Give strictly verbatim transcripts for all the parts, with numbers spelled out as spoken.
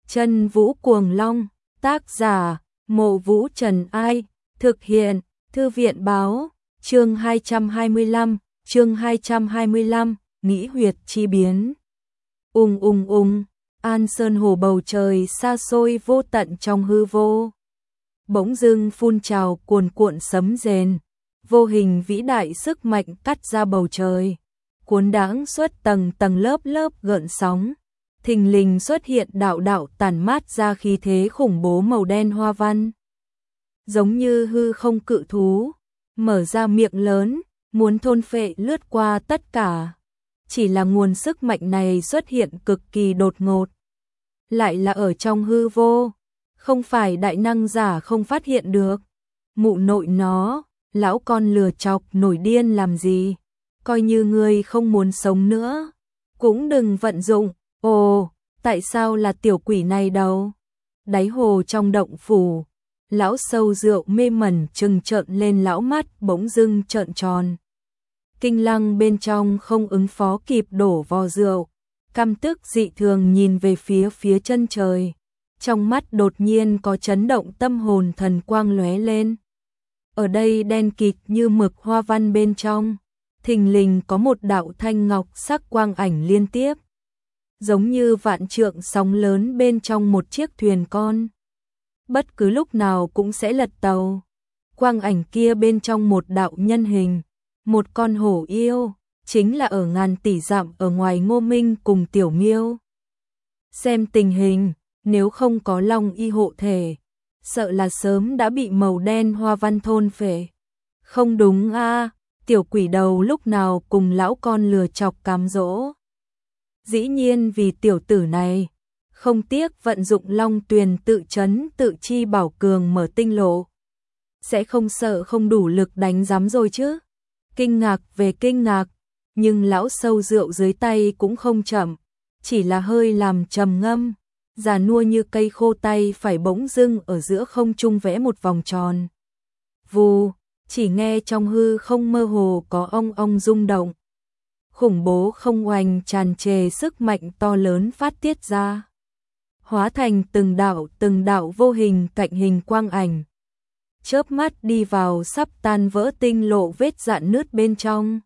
Chân Vũ Cuồng Long, tác giả, Mộ Vũ Trần Ai, thực hiện, Thư viện Báo, chương hai trăm hai mươi lăm, chương hai trăm hai mươi lăm, nghĩ huyệt chi biến. Ung ung ung, An Sơn Hồ bầu trời xa xôi vô tận trong hư vô. Bỗng dưng phun trào cuồn cuộn sấm rền, vô hình vĩ đại sức mạnh cắt ra bầu trời, cuốn đãng xuất tầng tầng lớp lớp gợn sóng. Thình lình xuất hiện đạo đạo tản mát ra khí thế khủng bố màu đen hoa văn. Giống như hư không cự thú, mở ra miệng lớn, muốn thôn phệ lướt qua tất cả. Chỉ là nguồn sức mạnh này xuất hiện cực kỳ đột ngột. Lại là ở trong hư vô, không phải đại năng giả không phát hiện được. Mụ nội nó, lão con lừa chọc nổi điên làm gì, coi như ngươi không muốn sống nữa, cũng đừng vận dụng. Ồ, tại sao là tiểu quỷ này đâu? Đáy hồ trong động phủ, lão sâu rượu mê mẩn trừng trợn lên lão mắt bỗng dưng trợn tròn. Kinh lăng bên trong không ứng phó kịp đổ vò rượu, căm tức dị thường nhìn về phía phía chân trời. Trong mắt đột nhiên có chấn động tâm hồn thần quang lóe lên. Ở đây đen kịt như mực hoa văn bên trong, thình lình có một đạo thanh ngọc sắc quang ảnh liên tiếp. Giống như vạn trượng sóng lớn bên trong một chiếc thuyền con. Bất cứ lúc nào cũng sẽ lật tàu. Quang ảnh kia bên trong một đạo nhân hình, một con hổ yêu, chính là ở ngàn tỷ dặm ở ngoài Ngô Minh cùng Tiểu Miêu. Xem tình hình, nếu không có Long Y hộ thể, sợ là sớm đã bị màu đen hoa văn thôn phệ. Không đúng a, tiểu quỷ đầu lúc nào cùng lão con lừa chọc cám dỗ. Dĩ nhiên vì tiểu tử này, không tiếc vận dụng Long Tuyền tự chấn tự chi bảo cường mở tinh lộ. Sẽ không sợ không đủ lực đánh giám rồi chứ. Kinh ngạc về kinh ngạc, nhưng lão sâu rượu dưới tay cũng không chậm, chỉ là hơi làm trầm ngâm, già nua như cây khô tay phải bỗng dưng ở giữa không trung vẽ một vòng tròn. Vù, chỉ nghe trong hư không mơ hồ có ong ong rung động. Khủng bố không oanh tràn trề sức mạnh to lớn phát tiết ra, hóa thành từng đạo từng đạo vô hình cạnh hình quang ảnh, chớp mắt đi vào sắp tan vỡ tinh lộ vết rạn nứt bên trong.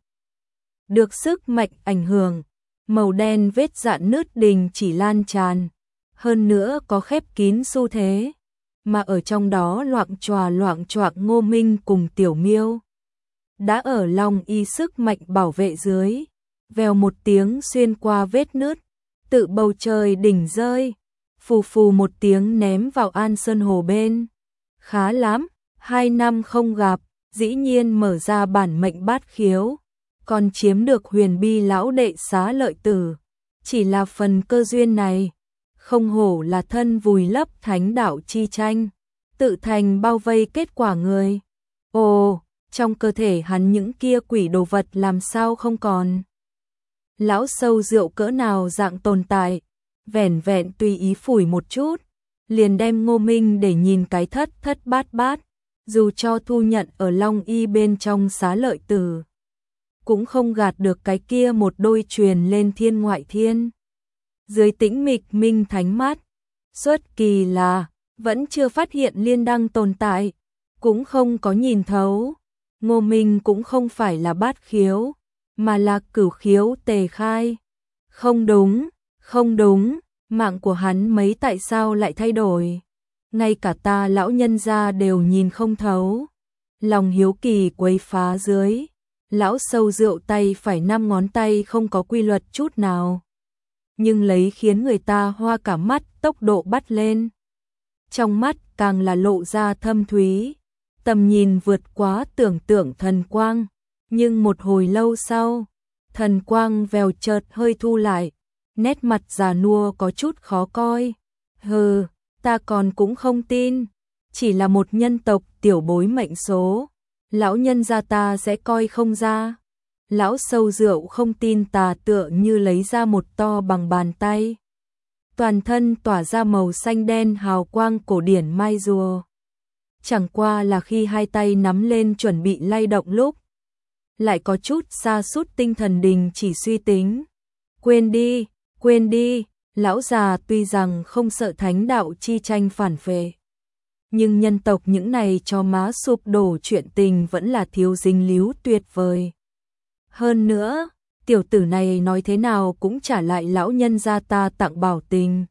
Được sức mạnh ảnh hưởng, màu đen vết rạn nứt đình chỉ lan tràn, hơn nữa có khép kín xu thế, mà ở trong đó loạng choạng loạng choạng Ngô Minh cùng Tiểu Miêu. Đã ở Long Y sức mạnh bảo vệ dưới, vèo một tiếng xuyên qua vết nứt, tự bầu trời đỉnh rơi, phù phù một tiếng ném vào An Sơn Hồ bên. Khá lắm, hai năm không gặp, dĩ nhiên mở ra bản mệnh bát khiếu, còn chiếm được huyền bi lão đệ xá lợi tử. Chỉ là phần cơ duyên này, không hổ là thân vùi lấp thánh đạo chi tranh, tự thành bao vây kết quả người. Ồ, trong cơ thể hắn những kia quỷ đồ vật làm sao không còn. Lão sâu rượu cỡ nào dạng tồn tại, vẻn vẹn tùy ý phủi một chút, liền đem Ngô Minh để nhìn cái thất thất bát bát, dù cho thu nhận ở Long Y bên trong xá lợi tử, cũng không gạt được cái kia một đôi truyền lên thiên ngoại thiên. Dưới tĩnh mịch minh thánh mắt, xuất kỳ là vẫn chưa phát hiện liên đăng tồn tại, cũng không có nhìn thấu. Ngô Minh cũng không phải là bát khiếu, mà là cửu khiếu tề khai. Không đúng, không đúng, mạng của hắn mấy tại sao lại thay đổi? Ngay cả ta lão nhân gia đều nhìn không thấu. Lòng hiếu kỳ quấy phá dưới, lão sâu rượu tay phải năm ngón tay không có quy luật chút nào, nhưng lấy khiến người ta hoa cả mắt tốc độ bắt lên. Trong mắt càng là lộ ra thâm thúy, tầm nhìn vượt quá tưởng tượng thần quang, nhưng một hồi lâu sau, thần quang vèo chợt hơi thu lại, nét mặt già nua có chút khó coi. Hừ, ta còn cũng không tin, chỉ là một nhân tộc tiểu bối mệnh số, lão nhân gia ta sẽ coi không ra. Lão sâu rượu không tin tà tựa như lấy ra một to bằng bàn tay, toàn thân tỏa ra màu xanh đen hào quang cổ điển mai rùa. Chẳng qua là khi hai tay nắm lên chuẩn bị lay động lúc, lại có chút sa sút tinh thần đình chỉ suy tính. Quên đi, quên đi, Lão già tuy rằng không sợ thánh đạo chi tranh phản phệ, nhưng nhân tộc những này cho má sụp đổ chuyện tình vẫn là thiếu dính líu tuyệt vời. Hơn nữa, tiểu tử này nói thế nào cũng trả lại lão nhân gia ta tặng bảo tình.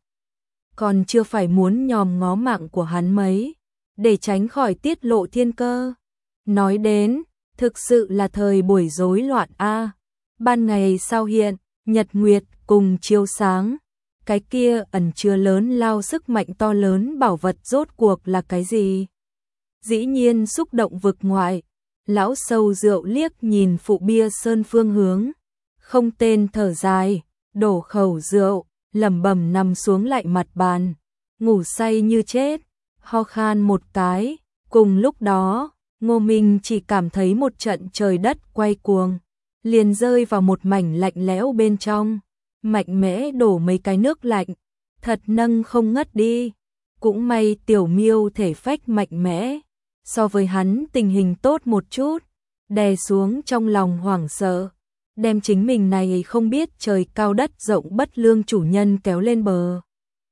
Còn chưa phải muốn nhòm ngó mạng của hắn mấy, để tránh khỏi tiết lộ thiên cơ. Nói đến, thực sự là thời buổi rối loạn a. Ban ngày sao hiện, nhật nguyệt cùng chiếu sáng. Cái kia ẩn chứa lớn lao sức mạnh to lớn bảo vật rốt cuộc là cái gì? Dĩ nhiên xúc động vực ngoại. Lão sâu rượu liếc nhìn phụ bia sơn phương hướng. Không tên thở dài, đổ khẩu rượu, lẩm bẩm nằm xuống lại mặt bàn. Ngủ say như chết, ho khan một cái. Cùng lúc đó, Ngô Minh chỉ cảm thấy một trận trời đất quay cuồng. Liền rơi vào một mảnh lạnh lẽo bên trong. Mạnh mẽ đổ mấy cái nước lạnh, thật nâng không ngất đi. Cũng may tiểu miêu thể phách mạnh mẽ, so với hắn tình hình tốt một chút, đè xuống trong lòng hoảng sợ, đem chính mình này không biết trời cao đất rộng bất lương chủ nhân kéo lên bờ.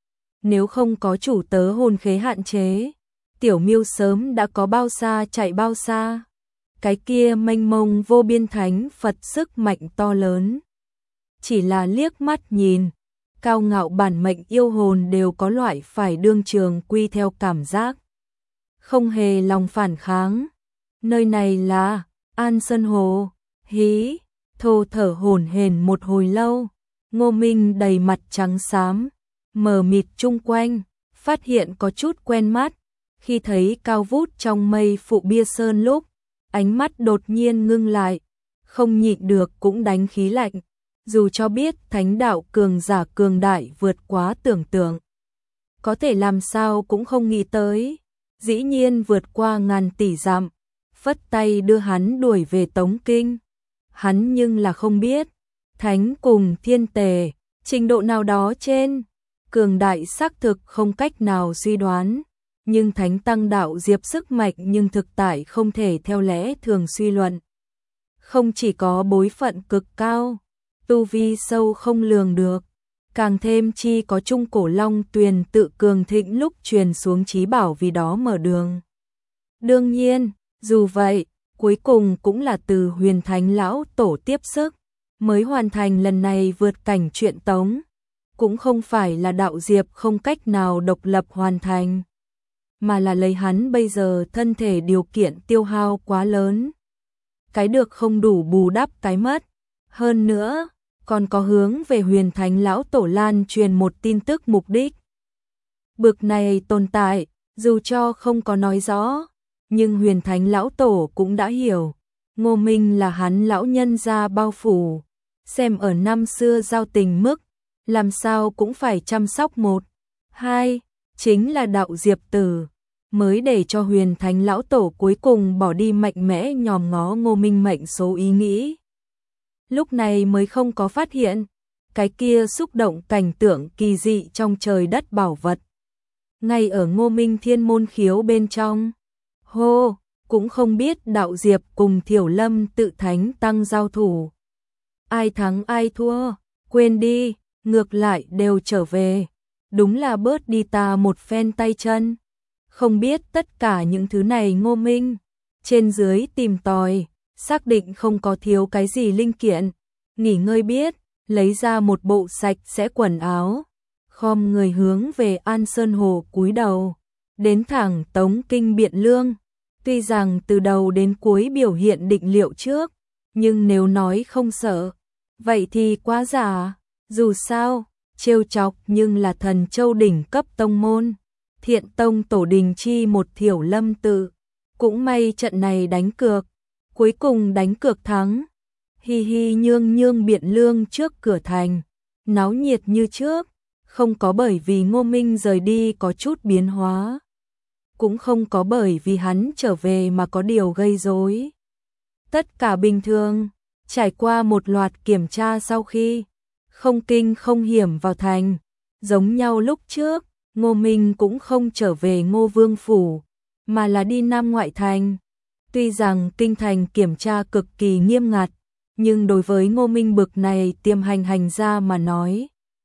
Nếu không có chủ tớ hồn khế hạn chế, tiểu miêu sớm đã có bao xa chạy bao xa. Cái kia mênh mông vô biên thánh Phật sức mạnh to lớn. Chỉ là liếc mắt nhìn, cao ngạo bản mệnh yêu hồn đều có loại phải đương trường quy theo cảm giác. Không hề lòng phản kháng. Nơi này là An Sơn Hồ. Hí, thô thở hổn hển một hồi lâu. Ngô Minh đầy mặt trắng xám, mờ mịt chung quanh, phát hiện có chút quen mắt. Khi thấy cao vút trong mây phụ bia sơn lúc, ánh mắt đột nhiên ngưng lại, không nhịn được cũng đánh khí lạnh. Dù cho biết thánh đạo cường giả cường đại vượt quá tưởng tượng, có thể làm sao cũng không nghĩ tới, dĩ nhiên vượt qua ngàn tỷ dặm, phất tay đưa hắn đuổi về Tống Kinh. Hắn nhưng là không biết, thánh cùng thiên tề, trình độ nào đó trên, cường đại xác thực không cách nào suy đoán, nhưng thánh tăng đạo diệp sức mạnh nhưng thực tại không thể theo lẽ thường suy luận. Không chỉ có bối phận cực cao, tu vi sâu không lường được, càng thêm chi có trung cổ long tuyền tự cường thịnh lúc truyền xuống chí bảo vì đó mở đường. Đương nhiên, dù vậy, cuối cùng cũng là từ huyền thánh lão tổ tiếp sức, mới hoàn thành lần này vượt cảnh chuyện Tống. Cũng không phải là đạo diệp không cách nào độc lập hoàn thành, mà là lấy hắn bây giờ thân thể điều kiện tiêu hao quá lớn. Cái được không đủ bù đắp cái mất. Hơn nữa, còn có hướng về huyền thánh lão tổ lan truyền một tin tức mục đích. Bực này tồn tại, dù cho không có nói rõ, nhưng huyền thánh lão tổ cũng đã hiểu. Ngô Minh là hắn lão nhân gia bao phủ, xem ở năm xưa giao tình mức, làm sao cũng phải chăm sóc một. Hai, chính là đạo diệp tử, mới để cho huyền thánh lão tổ cuối cùng bỏ đi mạnh mẽ nhòm ngó Ngô Minh mệnh số ý nghĩ. Lúc này mới không có phát hiện, cái kia xúc động cảnh tượng kỳ dị trong trời đất bảo vật. Ngay ở Ngô Minh thiên môn khiếu bên trong. Hô, cũng không biết đạo diệp cùng Thiểu Lâm tự thánh tăng giao thủ. Ai thắng ai thua, quên đi, ngược lại đều trở về. Đúng là bớt đi ta một phen tay chân. Không biết tất cả những thứ này Ngô Minh, trên dưới tìm tòi, xác định không có thiếu cái gì linh kiện. Nghỉ ngơi biết, lấy ra một bộ sạch sẽ quần áo. Khom người hướng về An Sơn Hồ cúi đầu, đến thẳng Tống Kinh Biện Lương. Tuy rằng từ đầu đến cuối biểu hiện định liệu trước, nhưng nếu nói không sợ, vậy thì quá giả. Dù sao, trêu chọc nhưng là thần châu đỉnh cấp tông môn. Thiện tông tổ đình chi một Thiểu Lâm tự. Cũng may trận này đánh cược, cuối cùng đánh cược thắng. Hi hi nhương nhương Biện Lương trước cửa thành, náo nhiệt như trước, không có bởi vì Ngô Minh rời đi có chút biến hóa. Cũng không có bởi vì hắn trở về mà có điều gây rối. Tất cả bình thường, trải qua một loạt kiểm tra sau khi không kinh không hiểm vào thành, giống nhau lúc trước, Ngô Minh cũng không trở về Ngô Vương Phủ, mà là đi Nam Ngoại Thành. Tuy rằng kinh thành kiểm tra cực kỳ nghiêm ngặt, nhưng đối với Ngô Minh bực này tiềm hành hành ra mà nói,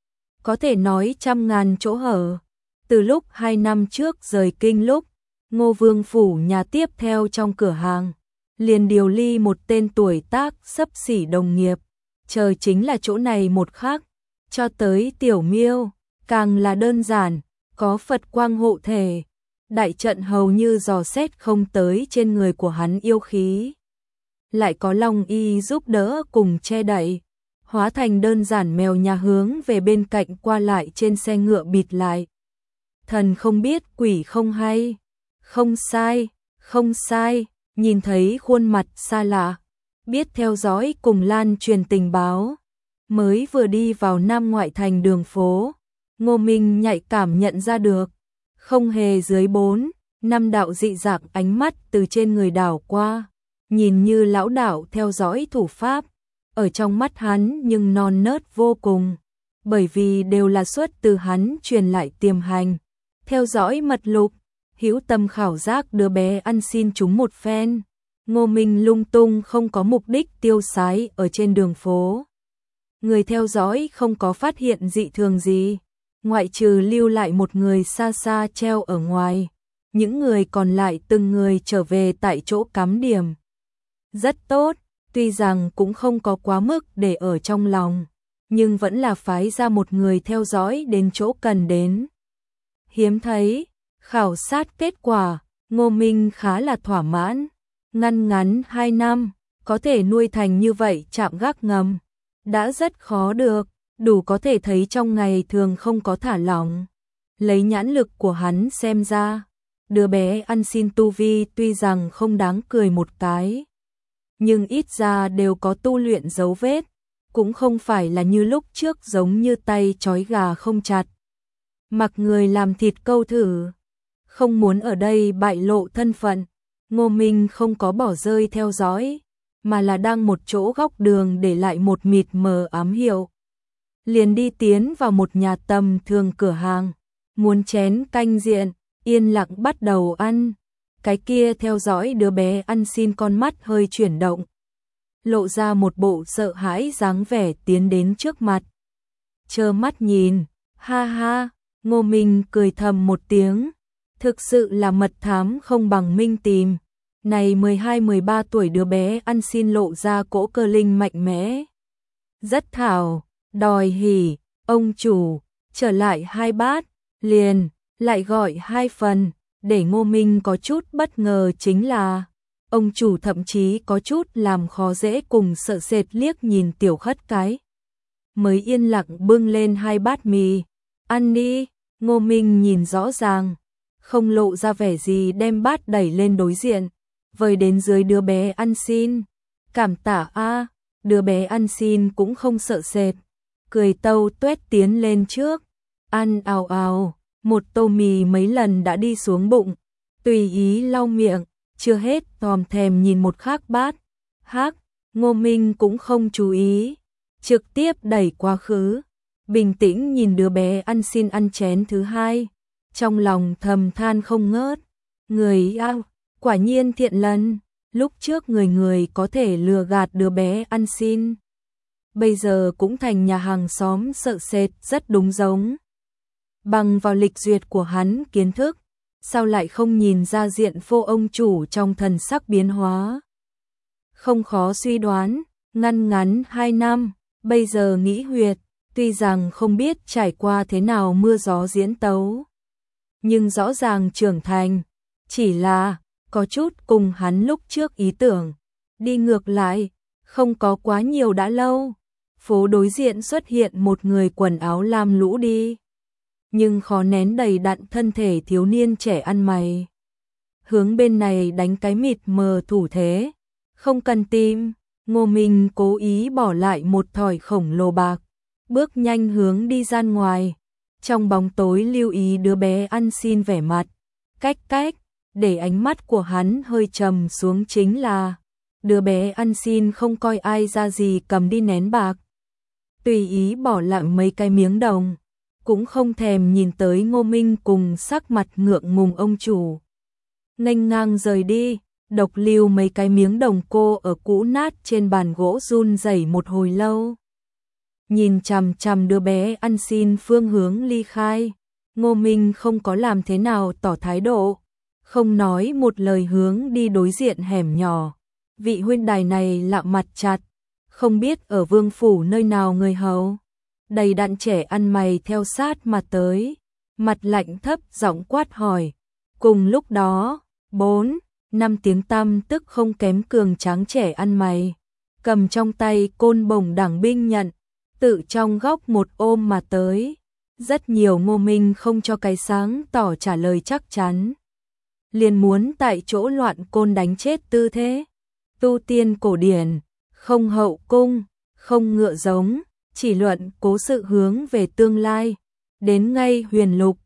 có thể nói trăm ngàn chỗ hở. Từ lúc hai năm trước rời kinh lúc, Ngô Vương phủ nhà tiếp theo trong cửa hàng, liền điều ly một tên tuổi tác xấp xỉ đồng nghiệp, chờ chính là chỗ này một khắc, cho tới Tiểu Miêu, càng là đơn giản, có Phật quang hộ thể, đại trận hầu như dò xét không tới trên người của hắn yêu khí. Lại có Long Y giúp đỡ cùng che đậy, hóa thành đơn giản mèo nhà hướng về bên cạnh qua lại trên xe ngựa bịt lại. Thần không biết quỷ không hay, không sai, không sai, nhìn thấy khuôn mặt xa lạ, biết theo dõi cùng lan truyền tình báo. Mới vừa đi vào Nam ngoại thành đường phố, Ngô Minh nhạy cảm nhận ra được, không hề dưới bốn, năm đạo dị dạng ánh mắt từ trên người đảo qua, nhìn như lão đạo theo dõi thủ pháp, ở trong mắt hắn nhưng non nớt vô cùng, bởi vì đều là xuất từ hắn truyền lại tiềm hành, theo dõi mật lục, hữu tâm khảo giác đứa bé ăn xin chúng một phen. Ngô Minh lung tung không có mục đích tiêu sái ở trên đường phố. Người theo dõi không có phát hiện dị thường gì, ngoại trừ lưu lại một người xa xa treo ở ngoài, những người còn lại từng người trở về tại chỗ cắm điểm. Rất tốt, tuy rằng cũng không có quá mức để ở trong lòng, nhưng vẫn là phái ra một người theo dõi đến chỗ cần đến. Hiếm thấy, khảo sát kết quả, Ngô Minh khá là thỏa mãn, ngăn ngắn hai năm, có thể nuôi thành như vậy trạm gác ngầm, đã rất khó được, đủ có thể thấy trong ngày thường không có thả lỏng. Lấy nhãn lực của hắn xem ra, đứa bé ăn xin tu vi tuy rằng không đáng cười một cái, nhưng ít ra đều có tu luyện dấu vết, cũng không phải là như lúc trước giống như tay trói gà không chặt. Mặc người làm thịt câu thử, không muốn ở đây bại lộ thân phận, Ngô Minh không có bỏ rơi theo dõi, mà là đang một chỗ góc đường để lại một mịt mờ ám hiệu. Liền đi tiến vào một nhà tầm thường cửa hàng, muốn chén canh diện, yên lặng bắt đầu ăn. Cái kia theo dõi đứa bé ăn xin con mắt hơi chuyển động, lộ ra một bộ sợ hãi dáng vẻ tiến đến trước mặt. Trơ mắt nhìn, ha ha, Ngô Minh cười thầm một tiếng, thực sự là mật thám không bằng minh tìm. Này mười hai mười ba tuổi đứa bé ăn xin lộ ra cỗ cơ linh mạnh mẽ. Rất thảo, đòi hỉ, ông chủ, trở lại hai bát, liền, lại gọi hai phần, để Ngô Minh có chút bất ngờ chính là, ông chủ thậm chí có chút làm khó dễ cùng sợ sệt liếc nhìn Tiểu Khất cái. Mới yên lặng bưng lên hai bát mì, ăn đi, Ngô Minh nhìn rõ ràng, không lộ ra vẻ gì đem bát đẩy lên đối diện, vời đến dưới đứa bé ăn xin. Cảm tạ a, đứa bé ăn xin cũng không sợ sệt, cười tâu tuét tiến lên trước, ăn ào ào, một tô mì mấy lần đã đi xuống bụng, tùy ý lau miệng, chưa hết tòm thèm nhìn một khác bát. Hắc, Ngô Minh cũng không chú ý, trực tiếp đẩy quá khứ, bình tĩnh nhìn đứa bé ăn xin ăn chén thứ hai, trong lòng thầm than không ngớt, người ao, quả nhiên thiện lân, lúc trước người người có thể lừa gạt đứa bé ăn xin, bây giờ cũng thành nhà hàng xóm sợ sệt rất đúng giống. Bằng vào lịch duyệt của hắn kiến thức, sao lại không nhìn ra diện phô ông chủ trong thần sắc biến hóa. Không khó suy đoán, ngăn ngắn hai năm, bây giờ nghĩ huyệt, tuy rằng không biết trải qua thế nào mưa gió diễn tấu, nhưng rõ ràng trưởng thành, chỉ là có chút cùng hắn lúc trước ý tưởng, đi ngược lại, không có quá nhiều đã lâu, phố đối diện xuất hiện một người quần áo lam lũ đi, nhưng khó nén đầy đặn thân thể thiếu niên trẻ ăn mày. Hướng bên này đánh cái mịt mờ thủ thế, không cần tìm, Ngô Minh cố ý bỏ lại một thỏi khổng lồ bạc, bước nhanh hướng đi ra ngoài, trong bóng tối lưu ý đứa bé ăn xin vẻ mặt, cách cách, để ánh mắt của hắn hơi trầm xuống chính là, đứa bé ăn xin không coi ai ra gì cầm đi nén bạc, tùy ý bỏ lại mấy cái miếng đồng, cũng không thèm nhìn tới Ngô Minh cùng sắc mặt ngượng ngùng ông chủ. Nghênh ngang rời đi, độc lưu mấy cái miếng đồng cô ở cũ nát trên bàn gỗ run rẩy một hồi lâu. nhìn chằm chằm đứa bé ăn xin phương hướng ly khai. Ngô Minh không có làm thế nào tỏ thái độ, không nói một lời hướng đi đối diện hẻm nhỏ. Vị huynh đài này lạ mặt chặt, không biết ở vương phủ nơi nào người hầu. Đầy đặn trẻ ăn mày theo sát mà tới, mặt lạnh thấp giọng quát hỏi. Cùng lúc đó, bốn, năm tiếng tăm tức không kém cường tráng trẻ ăn mày, cầm trong tay côn bổng đảng binh nhận, tự trong góc một ôm mà tới. Rất nhiều Ngô Minh không cho cái sáng tỏ trả lời chắc chắn, liền muốn tại chỗ loạn côn đánh chết tư thế. Tu tiên cổ điển, không hậu cung, không ngựa giống, chỉ luận cố sự hướng về tương lai. Đến ngay huyền lục,